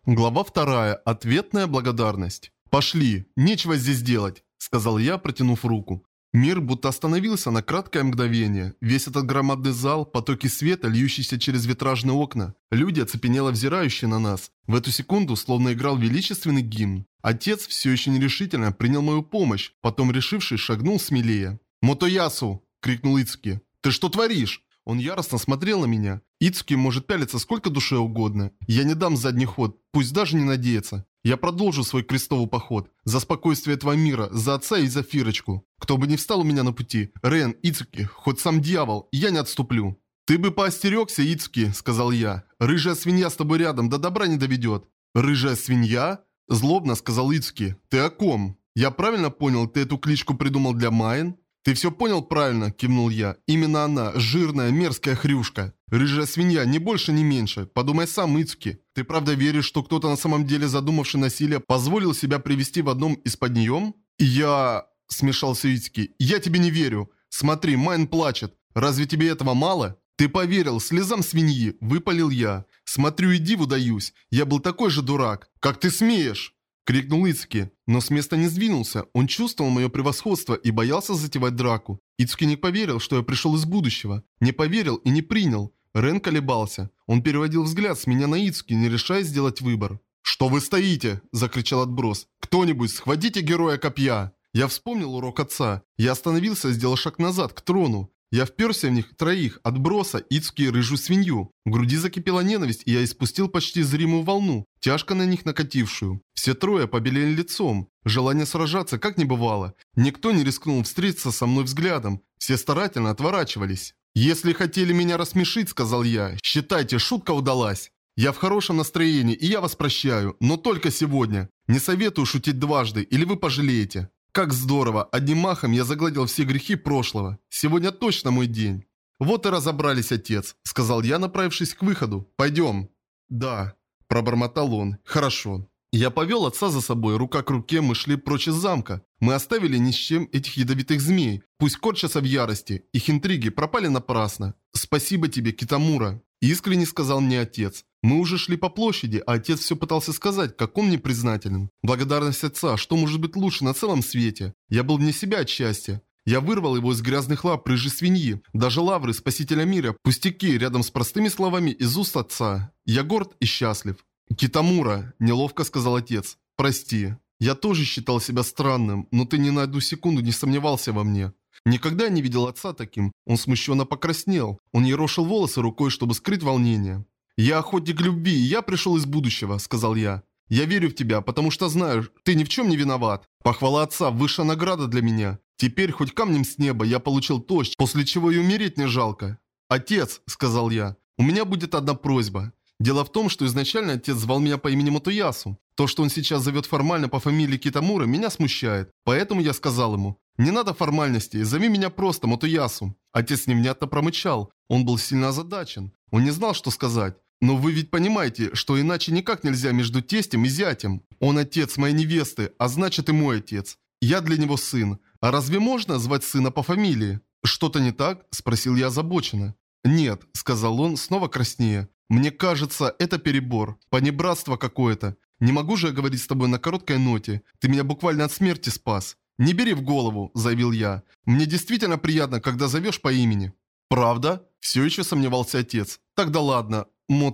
Глава 2. Ответная благодарность. «Пошли, нечего здесь делать», — сказал я, протянув руку. Мир будто остановился на краткое мгновение. Весь этот громадный зал, потоки света, льющиеся через витражные окна, люди, оцепенело взирающие на нас. В эту секунду словно играл величественный гимн. Отец все еще нерешительно принял мою помощь, потом, решившись, шагнул смелее. «Мотоясу!» — крикнул Ицуки. «Ты что творишь?» Он яростно смотрел на меня. Ицуки может пялиться сколько душе угодно. Я не дам задний ход, пусть даже не надеется. Я продолжу свой крестовый поход. За спокойствие этого мира, за отца и за Фирочку. Кто бы ни встал у меня на пути, Рен, Ицуки, хоть сам дьявол, я не отступлю. «Ты бы поостерегся, Ицуки», — сказал я. «Рыжая свинья с тобой рядом, до добра не доведет». «Рыжая свинья?» — злобно сказал Ицуки. «Ты о ком? Я правильно понял, ты эту кличку придумал для Майн?» «Ты все понял правильно», – кивнул я. «Именно она, жирная, мерзкая хрюшка. Рыжая свинья, ни больше, ни меньше. Подумай сам, Ицуки. Ты правда веришь, что кто-то на самом деле, задумавший насилие, позволил себя привести в одном из подъем?» «Я...» – смешался Ицуки. «Я тебе не верю. Смотри, Майн плачет. Разве тебе этого мало?» «Ты поверил слезам свиньи», – выпалил я. «Смотрю и диву даюсь. Я был такой же дурак. Как ты смеешь?» — крикнул Ицуки, но с места не сдвинулся. Он чувствовал мое превосходство и боялся затевать драку. Ицуки не поверил, что я пришел из будущего. Не поверил и не принял. Рен колебался. Он переводил взгляд с меня на Ицуки, не решаясь сделать выбор. «Что вы стоите?» – закричал отброс. «Кто-нибудь, схватите героя копья!» Я вспомнил урок отца. Я остановился и сделал шаг назад, к трону. Я вперся в них троих, отброса, Ицуки и рыжую свинью. В груди закипела ненависть, и я испустил почти зримую волну, тяжко на них накатившую. Все трое побелели лицом. Желание сражаться как не бывало. Никто не рискнул встретиться со мной взглядом. Все старательно отворачивались. «Если хотели меня рассмешить, — сказал я, — считайте, шутка удалась. Я в хорошем настроении, и я вас прощаю, но только сегодня. Не советую шутить дважды, или вы пожалеете». Как здорово, одним махом я загладил все грехи прошлого. Сегодня точно мой день. «Вот и разобрались, отец», — сказал я, направившись к выходу. «Пойдем». «Да», — пробормотал он. «Хорошо». Я повел отца за собой, рука к руке, мы шли прочь из замка. Мы оставили ни с чем этих ядовитых змей. Пусть корчатся в ярости. Их интриги пропали напрасно. «Спасибо тебе, Китамура», — искренне сказал мне отец. Мы уже шли по площади, а отец все пытался сказать, как он мне признателен. Благодарность отца, что может быть лучше на целом свете? Я был вне себя от счастья. Я вырвал его из грязных лап рыжей свиньи. Даже лавры спасителя мира, пустяки рядом с простыми словами из уст отца. Я горд и счастлив. «Китамура», – неловко сказал отец, – «прости. Я тоже считал себя странным, но ты ни на одну секунду не сомневался во мне». Никогда я не видел отца таким. Он смущенно покраснел. Он ерошил волосы рукой, чтобы скрыть волнение. «Я охотник любви, и я пришел из будущего», – сказал я. «Я верю в тебя, потому что знаю, ты ни в чем не виноват. Похвала отца – высшая награда для меня. Теперь хоть камнем с неба я получил то, после чего и умереть не жалко». «Отец», – сказал я, – «у меня будет одна просьба. Дело в том, что изначально отец звал меня по имени Мотоясу. То, что он сейчас зовет формально по фамилии Китамура, меня смущает. Поэтому я сказал ему, не надо формальностей, зови меня просто Мотоясу». Отец невнятно промычал. Он был сильно озадачен. Он не знал, что сказать. «Но вы ведь понимаете, что иначе никак нельзя между тестем и зятем. Он отец моей невесты, а значит и мой отец. Я для него сын. А разве можно звать сына по фамилии?» «Что-то не так?» – спросил я озабоченно. «Нет», – сказал он, снова краснея. «Мне кажется, это перебор. Понебратство какое-то. Не могу же я говорить с тобой на короткой ноте. Ты меня буквально от смерти спас». «Не бери в голову», – заявил я. «Мне действительно приятно, когда зовешь по имени». «Правда?» – все еще сомневался отец. «Тогда ладно.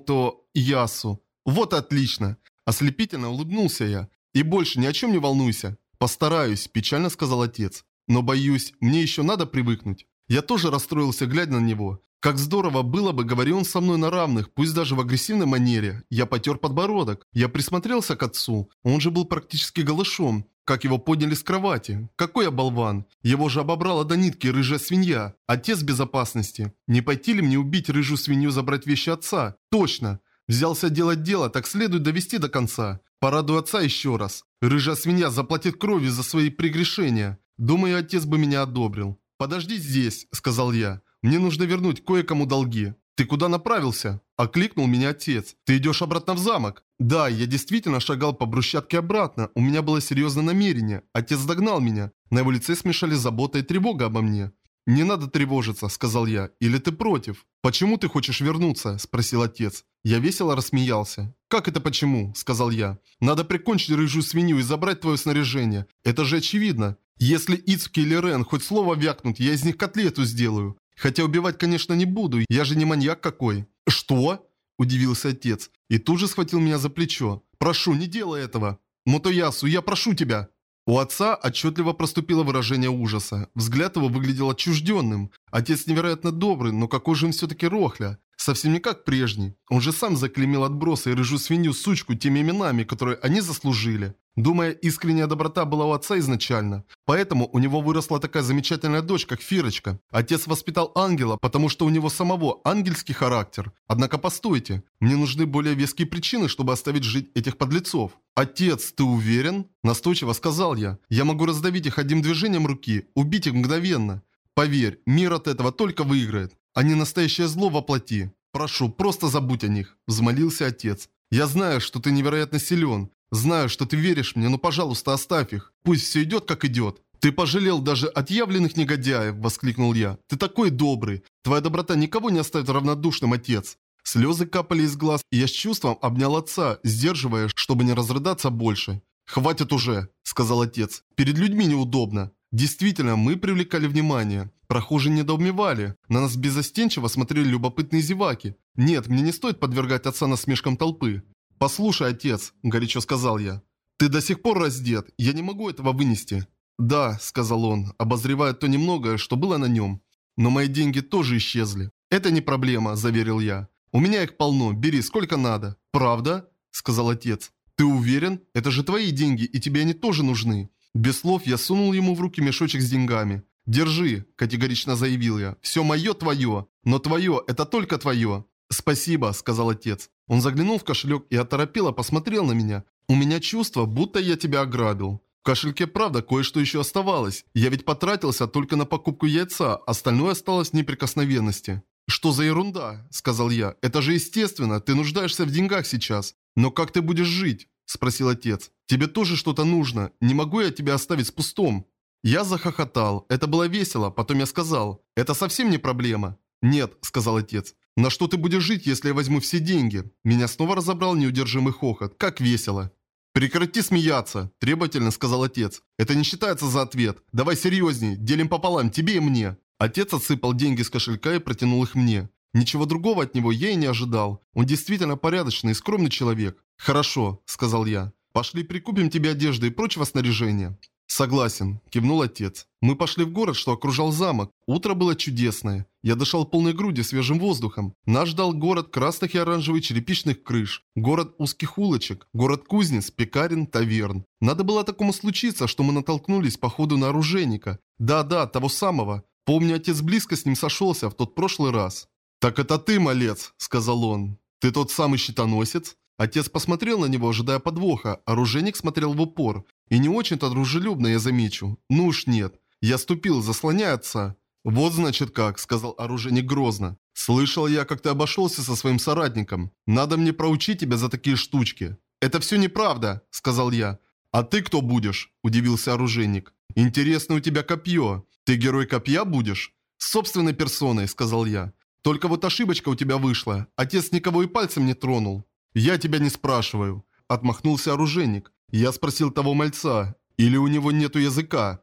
Мотоясу». «Вот и отлично». Ослепительно улыбнулся я. «И больше ни о чем не волнуйся». «Постараюсь», – печально сказал отец. «Но боюсь, мне еще надо привыкнуть». Я тоже расстроился, глядя на него. Как здорово было бы, говорил он со мной на равных, пусть даже в агрессивной манере. Я потер подбородок. Я присмотрелся к отцу. Он же был практически голышом. Как его подняли с кровати. Какой я болван. Его же обобрала до нитки рыжая свинья. Отец безопасности. Не пойти ли мне убить рыжую свинью, забрать вещи отца? Точно. Взялся делать дело, так следует довести до конца. Порадую отца еще раз. Рыжая свинья заплатит кровью за свои прегрешения. Думаю, отец бы меня одобрил. «Подожди здесь», — сказал я. «Мне нужно вернуть кое-кому долги». «Ты куда направился?» – окликнул меня отец. «Ты идешь обратно в замок?» «Да, я действительно шагал по брусчатке обратно. У меня было серьезное намерение. Отец догнал меня. На его лице смешались забота и тревога обо мне. «Не надо тревожиться», – сказал я. «Или ты против?» «Почему ты хочешь вернуться?» – спросил отец. Я весело рассмеялся. «Как это почему?» – сказал я. «Надо прикончить рыжую свинью и забрать твое снаряжение. Это же очевидно. Если Ицуки или Рен хоть слово вякнут, я из них котлету сделаю. Хотя убивать, конечно, не буду, я же не маньяк какой». «Что?» – удивился отец. И тут же схватил меня за плечо. «Прошу, не делай этого. Мотоясу, я прошу тебя». У отца отчетливо проступило выражение ужаса. Взгляд его выглядел отчужденным. Отец невероятно добрый, но какой же он все-таки рохля. Совсем не как прежний. Он же сам заклеймил отбросы и рыжую свинью сучку теми именами, которые они заслужили. Думая, искренняя доброта была у отца изначально. Поэтому у него выросла такая замечательная дочь, как Фирочка. Отец воспитал ангела, потому что у него самого ангельский характер. Однако постойте, мне нужны более веские причины, чтобы оставить жить этих подлецов. «Отец, ты уверен?» – настойчиво сказал я. «Я могу раздавить их одним движением руки, убить их мгновенно. Поверь, мир от этого только выиграет. Они настоящее зло воплоти. Прошу, просто забудь о них», – взмолился отец. «Я знаю, что ты невероятно силен. Знаю, что ты веришь мне, но, пожалуйста, оставь их. Пусть все идет, как идет». «Ты пожалел даже отъявленных негодяев!» – воскликнул я. «Ты такой добрый! Твоя доброта никого не оставит равнодушным, отец!» Слезы капали из глаз, и я с чувством обнял отца, сдерживая, чтобы не разрыдаться больше. «Хватит уже!» – сказал отец. «Перед людьми неудобно». Действительно, мы привлекали внимание. Прохожие недоумевали. На нас беззастенчиво смотрели любопытные зеваки. Нет, мне не стоит подвергать отца насмешкам толпы. «Послушай, отец», – горячо сказал я. «Ты до сих пор раздет. Я не могу этого вынести». «Да», – сказал он, обозревая то немногое, что было на нем. «Но мои деньги тоже исчезли». «Это не проблема», – заверил я. «У меня их полно. Бери, сколько надо». «Правда?» – сказал отец. «Ты уверен? Это же твои деньги, и тебе они тоже нужны». Без слов я сунул ему в руки мешочек с деньгами. «Держи», – категорично заявил я. «Все мое твое. Но твое – это только твое». «Спасибо», – сказал отец. Он заглянул в кошелек и оторопело посмотрел на меня. «У меня чувство, будто я тебя ограбил». В кошельке, правда, кое-что еще оставалось. Я ведь потратился только на покупку яйца, остальное осталось в неприкосновенности. «Что за ерунда?» – сказал я. «Это же естественно, ты нуждаешься в деньгах сейчас. Но как ты будешь жить?» – спросил отец. «Тебе тоже что-то нужно. Не могу я тебя оставить с пустом». Я захохотал. Это было весело. Потом я сказал. «Это совсем не проблема». «Нет», – сказал отец. «На что ты будешь жить, если я возьму все деньги?» Меня снова разобрал неудержимый хохот. Как весело. «Прекрати смеяться», – требовательно сказал отец. «Это не считается за ответ. Давай серьезней. Делим пополам, тебе и мне». Отец отсыпал деньги с кошелька и протянул их мне. Ничего другого от него я и не ожидал. Он действительно порядочный и скромный человек. «Хорошо», – сказал я. «Пошли прикупим тебе одежды и прочего снаряжения». «Согласен», – кивнул отец. Мы пошли в город, что окружал замок. Утро было чудесное. Я дышал полной грудью свежим воздухом. Нас ждал город красных и оранжевых черепичных крыш, город узких улочек, город кузнец, пекарен, таверн. Надо было такому случиться, что мы натолкнулись по ходу на оружейника. Да-да, того самого. Помню, отец близко с ним сошелся в тот прошлый раз. «Так это ты, малец», – сказал он. «Ты тот самый щитоносец?» Отец посмотрел на него, ожидая подвоха. Оружейник смотрел в упор. И не очень-то дружелюбно, я замечу. Ну уж нет. Я ступил, заслоняя отца. «Вот значит как», – сказал оружейник грозно. «Слышал я, как ты обошелся со своим соратником. Надо мне проучить тебя за такие штучки». «Это все неправда», – сказал я. «А ты кто будешь?» – удивился оружейник. «Интересно у тебя копье. Ты герой копья будешь?» «Собственной персоной», – сказал я. «Только вот ошибочка у тебя вышла. Отец никого и пальцем не тронул». «Я тебя не спрашиваю», – отмахнулся оружейник. Я спросил того мальца. «Или у него нету языка?»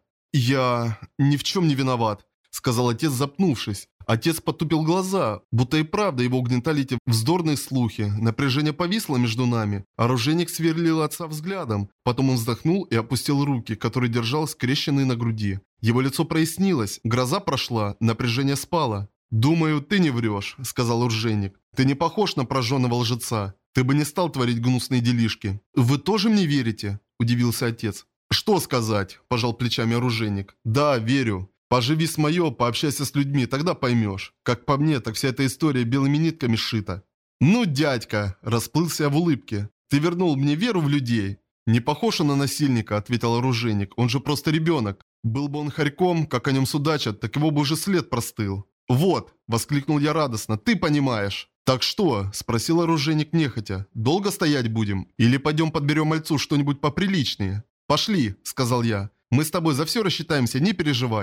«Я ни в чем не виноват», – сказал отец, запнувшись. Отец потупил глаза, будто и правда его угнетали эти вздорные слухи. Напряжение повисло между нами. Оружейник сверлил отца взглядом. Потом он вздохнул и опустил руки, которые держал скрещенные на груди. Его лицо прояснилось, гроза прошла, напряжение спало. «Думаю, ты не врешь», – сказал оружейник. «Ты не похож на прожженного лжеца. Ты бы не стал творить гнусные делишки». «Вы тоже мне верите?» – удивился отец. «Что сказать?» – пожал плечами оружейник. «Да, верю. Поживи с моё, пообщайся с людьми, тогда поймешь. Как по мне, так вся эта история белыми нитками сшита». «Ну, дядька!» – расплылся я в улыбке. «Ты вернул мне веру в людей». «Не похож он на насильника», – ответил оружейник. «Он же просто ребенок. Был бы он хорьком, как о нем судачат, так его бы уже след простыл». «Вот!» – воскликнул я радостно. «Ты понимаешь!» «Так что?» – спросил оружейник нехотя. «Долго стоять будем? Или пойдем подберем мальцу что-нибудь поприличнее?» «Пошли!» – сказал я. «Мы с тобой за все рассчитаемся, не переживай».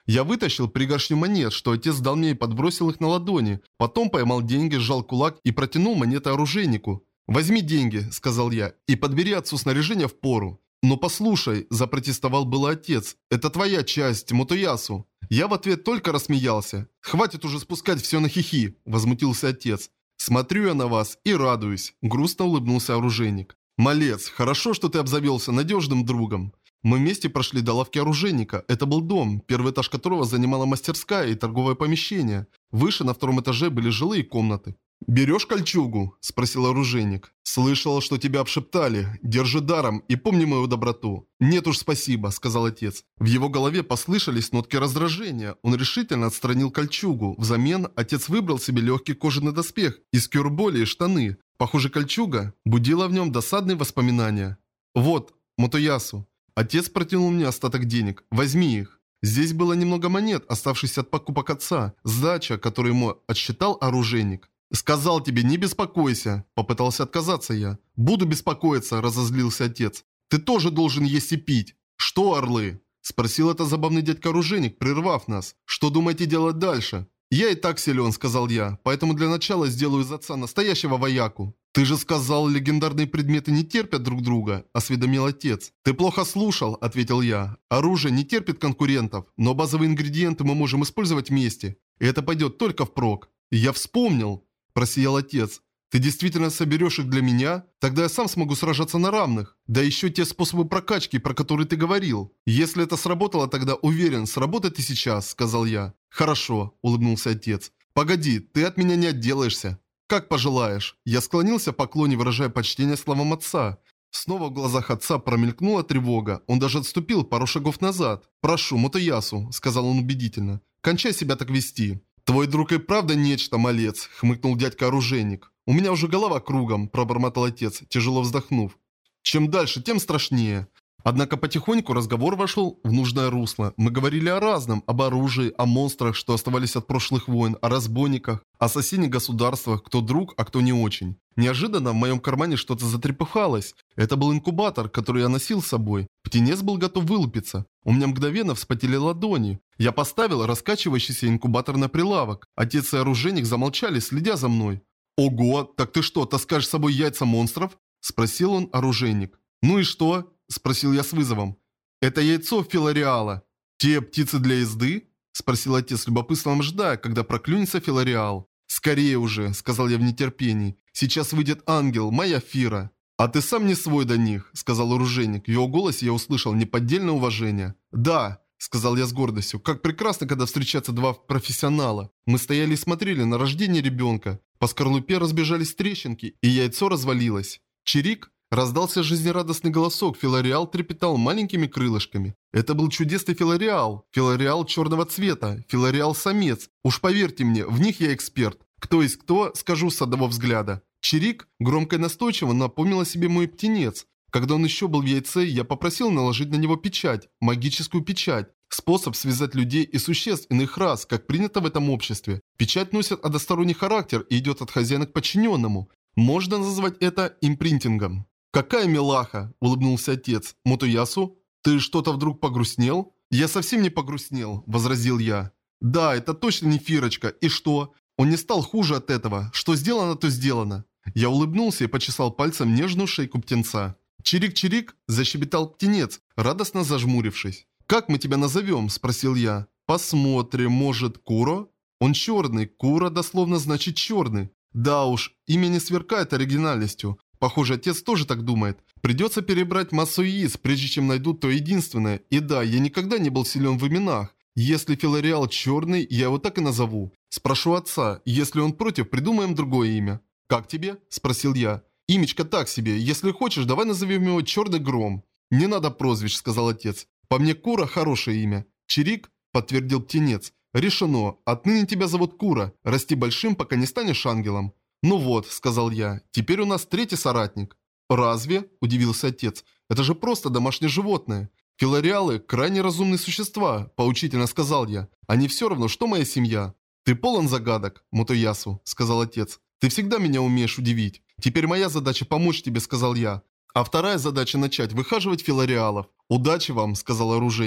Я вытащил пригоршню монет, что отец дал мне и подбросил их на ладони. Потом поймал деньги, сжал кулак и протянул монеты оружейнику. «Возьми деньги», — сказал я, — «и подбери отцу снаряжение впору». «Но послушай», — запротестовал было отец, — «это твоя часть, Мотоясу». Я в ответ только рассмеялся. «Хватит уже спускать все на хихи», — возмутился отец. «Смотрю я на вас и радуюсь», — грустно улыбнулся оружейник. «Малец, хорошо, что ты обзавелся надежным другом». Мы вместе прошли до лавки оружейника. Это был дом, первый этаж которого занимала мастерская и торговое помещение. Выше на втором этаже были жилые комнаты. «Берешь кольчугу?» – спросил оружейник. «Слышал, что тебя обшептали. Держи даром и помни мою доброту». «Нет уж, спасибо», – сказал отец. В его голове послышались нотки раздражения. Он решительно отстранил кольчугу. Взамен отец выбрал себе легкий кожаный доспех из кюрболи и штаны. Похоже, кольчуга будила в нем досадные воспоминания. «Вот, Мотоясу». Отец протянул мне остаток денег. «Возьми их». Здесь было немного монет, оставшихся от покупок отца. Сдача, которую ему отсчитал оружейник. «Сказал тебе, не беспокойся», – попытался отказаться я. «Буду беспокоиться», – разозлился отец. «Ты тоже должен есть и пить». «Что, орлы?» – спросил это забавный дядька-оружейник, прервав нас. «Что думаете делать дальше?» «Я и так силен», – сказал я, – «поэтому для начала сделаю из отца настоящего вояку». «Ты же сказал, легендарные предметы не терпят друг друга», – осведомил отец. «Ты плохо слушал», – ответил я. «Оружие не терпит конкурентов, но базовые ингредиенты мы можем использовать вместе. И это пойдет только впрок». «Я вспомнил», – просиял отец. «Ты действительно соберешь их для меня? Тогда я сам смогу сражаться на равных. Да еще те способы прокачки, про которые ты говорил. Если это сработало, тогда уверен, сработает и сейчас», – сказал я. «Хорошо», – улыбнулся отец. «Погоди, ты от меня не отделаешься». «Как пожелаешь». Я склонился в поклоне, выражая почтение словам отца. Снова в глазах отца промелькнула тревога. Он даже отступил пару шагов назад. «Прошу, Мотоясу», – сказал он убедительно. «Кончай себя так вести». «Твой друг и правда нечто, малец», – хмыкнул дядька-оружейник. «У меня уже голова кругом», – пробормотал отец, тяжело вздохнув. «Чем дальше, тем страшнее». Однако потихоньку разговор вошел в нужное русло. Мы говорили о разном, об оружии, о монстрах, что оставались от прошлых войн, о разбойниках, о соседних государствах, кто друг, а кто не очень. Неожиданно в моем кармане что-то затрепыхалось. Это был инкубатор, который я носил с собой. Птенец был готов вылупиться. У меня мгновенно вспотели ладони. Я поставил раскачивающийся инкубатор на прилавок. Отец и оружейник замолчали, следя за мной. «Ого, так ты что, таскаешь с собой яйца монстров?» – спросил он оружейник. «Ну и что?» – спросил я с вызовом. «Это яйцо Филариала». «Те птицы для езды?» – спросил отец с любопытством, ожидая, когда проклюнется Филариал. «Скорее уже», – сказал я в нетерпении. «Сейчас выйдет ангел, моя Фира». «А ты сам не свой до них», – сказал оружейник. В его голосе я услышал неподдельное уважение. «Да», – сказал я с гордостью. «Как прекрасно, когда встречаются два профессионала». Мы стояли и смотрели на рождение ребенка. По скорлупе разбежались трещинки, и яйцо развалилось. «Чирик?» Раздался жизнерадостный голосок, Филариал трепетал маленькими крылышками. Это был чудесный Филариал. Филариал черного цвета. Филариал-самец. Уж поверьте мне, в них я эксперт. Кто есть кто, скажу с одного взгляда. Чирик громко и настойчиво напомнил о себе мой птенец. Когда он еще был в яйце, я попросил наложить на него печать. Магическую печать. Способ связать людей и существ иных рас, как принято в этом обществе. Печать носит односторонний характер и идет от хозяина к подчиненному. Можно назвать это импринтингом. «Какая милаха!» – улыбнулся отец. «Мотоясу, ты что-то вдруг погрустнел?» «Я совсем не погрустнел», – возразил я. «Да, это точно не Фирочка. И что? Он не стал хуже от этого. Что сделано, то сделано». Я улыбнулся и почесал пальцем нежную шейку птенца. «Чирик-чирик!» – защебетал птенец, радостно зажмурившись. «Как мы тебя назовем?» – спросил я. «Посмотрим, может, Куро?» «Он черный. Куро дословно значит черный». «Да уж, имя не сверкает оригинальностью». Похоже, отец тоже так думает. Придется перебрать массу яиц, прежде чем найду то единственное. И да, я никогда не был силен в именах. Если Филариал черный, я его так и назову. Спрошу отца. Если он против, придумаем другое имя. «Как тебе?» – спросил я. «Имечко так себе. Если хочешь, давай назовем его Черный Гром». «Не надо прозвищ», – сказал отец. «По мне Кура – хорошее имя». «Чирик?» – подтвердил птенец. «Решено. Отныне тебя зовут Кура. Расти большим, пока не станешь ангелом». «Ну вот», – сказал я, – «теперь у нас третий соратник». «Разве?» – удивился отец. «Это же просто домашнее животное». «Филариалы – крайне разумные существа», – поучительно сказал я. «Они все равно, что моя семья». «Ты полон загадок, Мотоясу», – сказал отец. «Ты всегда меня умеешь удивить. Теперь моя задача помочь тебе», – сказал я. «А вторая задача – начать выхаживать филариалов». «Удачи вам», – сказал оружейник.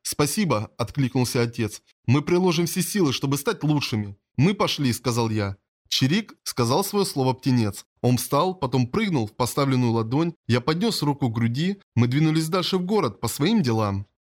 «Спасибо», – откликнулся отец. «Мы приложим все силы, чтобы стать лучшими». «Мы пошли», – сказал я. «Чирик», – сказал свое слово птенец. Он встал, потом прыгнул в поставленную ладонь. Я поднес руку к груди. Мы двинулись дальше в город по своим делам.